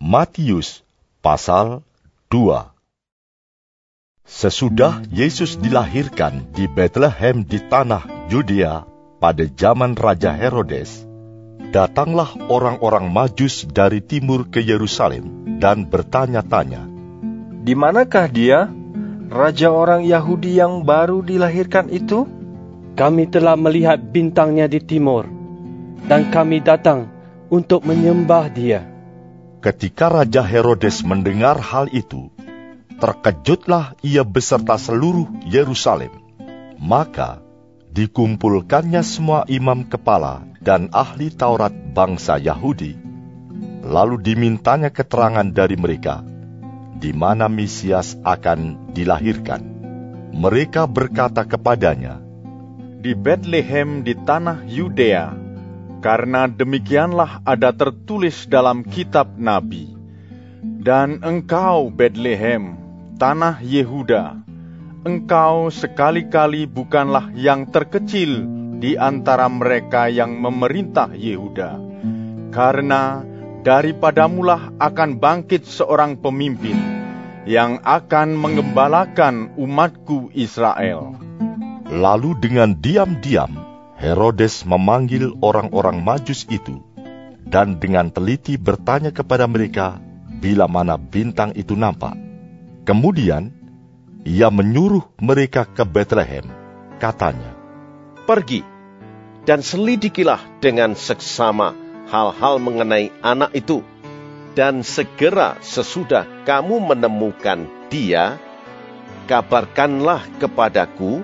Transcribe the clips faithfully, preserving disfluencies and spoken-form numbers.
Matius pasal dua. Sesudah Yesus dilahirkan di Betlehem di tanah Yudea pada zaman Raja Herodes, datanglah orang-orang Majus dari timur ke Yerusalem dan bertanya-tanya, "Di manakah dia, raja orang Yahudi yang baru dilahirkan itu? Kami telah melihat bintangnya di timur, dan kami datang untuk menyembah dia." Ketika Raja Herodes mendengar hal itu, terkejutlah ia beserta seluruh Yerusalem. Maka dikumpulkannya semua imam kepala dan ahli Taurat bangsa Yahudi, lalu dimintanya keterangan dari mereka, di mana Mesias akan dilahirkan. Mereka berkata kepadanya, "Di Betlehem di tanah Yudea, karena demikianlah ada tertulis dalam kitab Nabi. Dan engkau, Betlehem, tanah Yehuda, engkau sekali-kali bukanlah yang terkecil di antara mereka yang memerintah Yehuda, karena daripadamulah akan bangkit seorang pemimpin yang akan menggembalakan umatku Israel." Lalu dengan diam-diam Herodes memanggil orang-orang Majus itu, dan dengan teliti bertanya kepada mereka bila mana bintang itu nampak. Kemudian ia menyuruh mereka ke Betlehem, katanya, "Pergi dan selidikilah dengan seksama hal-hal mengenai anak itu, dan segera sesudah kamu menemukan dia, kabarkanlah kepadaku,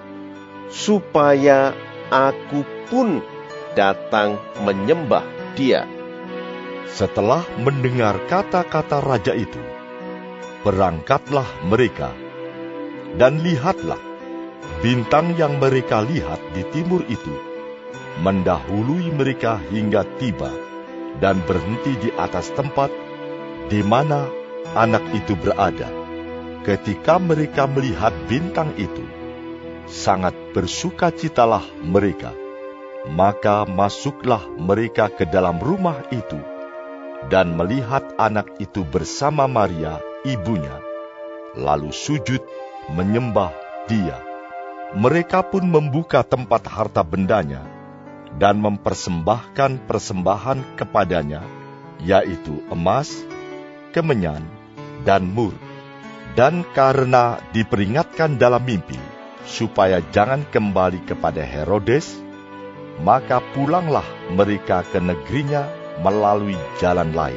supaya aku pun datang menyembah dia." Setelah mendengar kata-kata raja itu, berangkatlah mereka, dan lihatlah, bintang yang mereka lihat di timur itu mendahului mereka hingga tiba dan berhenti di atas tempat di mana anak itu berada. Ketika mereka melihat bintang itu, sangat bersukacitalah mereka. Maka masuklah mereka ke dalam rumah itu, dan melihat anak itu bersama Maria, ibunya, lalu sujud menyembah dia. Mereka pun membuka tempat harta bendanya, dan mempersembahkan persembahan kepadanya, yaitu emas, kemenyan, dan mur. Dan karena diperingatkan dalam mimpi, supaya jangan kembali kepada Herodes, maka pulanglah mereka ke negerinya melalui jalan lain.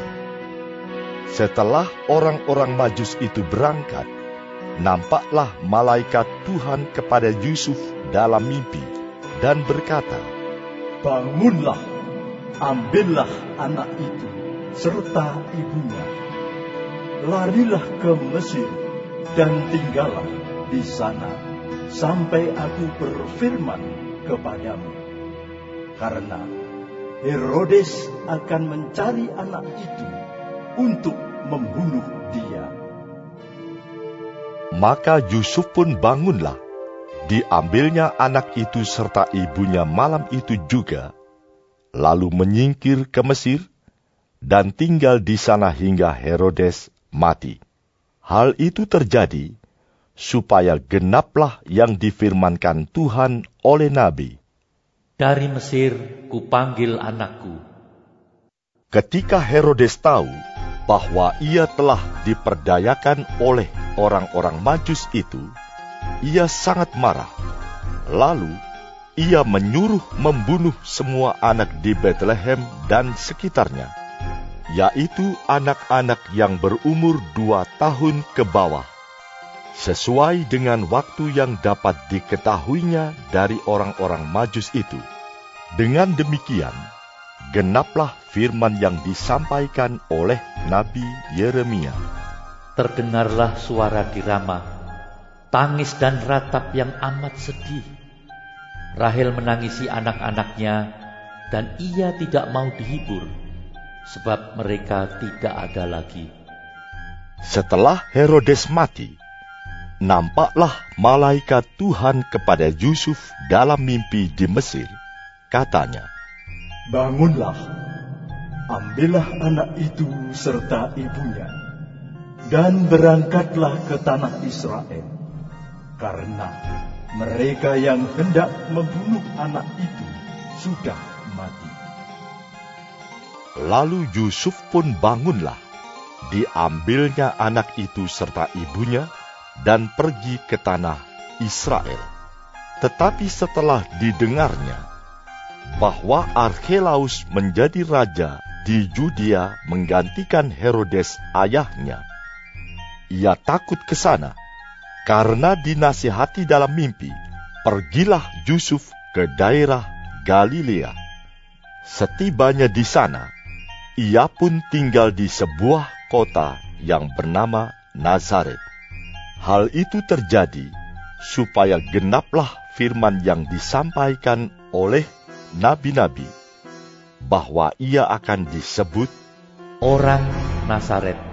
Setelah orang-orang Majus itu berangkat, nampaklah malaikat Tuhan kepada Yusuf dalam mimpi dan berkata, "Bangunlah, ambillah anak itu serta ibunya, larilah ke Mesir dan tinggallah di sana sampai aku berfirman kepadamu. Karena Herodes akan mencari anak itu untuk membunuh dia." Maka Yusuf pun bangunlah, diambilnya anak itu serta ibunya malam itu juga, lalu menyingkir ke Mesir, dan tinggal di sana hingga Herodes mati. Hal itu terjadi supaya genaplah yang difirmankan Tuhan oleh Nabi, "Dari Mesir kupanggil anakku." Ketika Herodes tahu bahwa ia telah diperdayakan oleh orang-orang Majus itu, ia sangat marah. Lalu ia menyuruh membunuh semua anak di Betlehem dan sekitarnya, yaitu anak-anak yang berumur dua tahun ke bawah, sesuai dengan waktu yang dapat diketahuinya dari orang-orang Majus itu. Dengan demikian, genaplah firman yang disampaikan oleh Nabi Yeremia. Terdengarlah suara di Rama, tangis dan ratap yang amat sedih. Rahel menangisi anak-anaknya, dan ia tidak mau dihibur, sebab mereka tidak ada lagi. Setelah Herodes mati, nampaklah malaikat Tuhan kepada Yusuf dalam mimpi di Mesir. Katanya, "Bangunlah, ambillah anak itu serta ibunya, dan berangkatlah ke tanah Israel, karena mereka yang hendak membunuh anak itu sudah mati. Lalu Yusuf pun bangunlah, diambilnya anak itu serta ibunya, dan pergi ke tanah Israel. Tetapi setelah didengarnya bahwa Arkhelaus menjadi raja di Yudea menggantikan Herodes ayahnya, ia takut ke sana. Karena dinasihati dalam mimpi, pergilah Yusuf ke daerah Galilea. Setibanya di sana, ia pun tinggal di sebuah kota yang bernama Nazaret. Hal itu terjadi supaya genaplah firman yang disampaikan oleh nabi-nabi, bahwa ia akan disebut orang Nazaret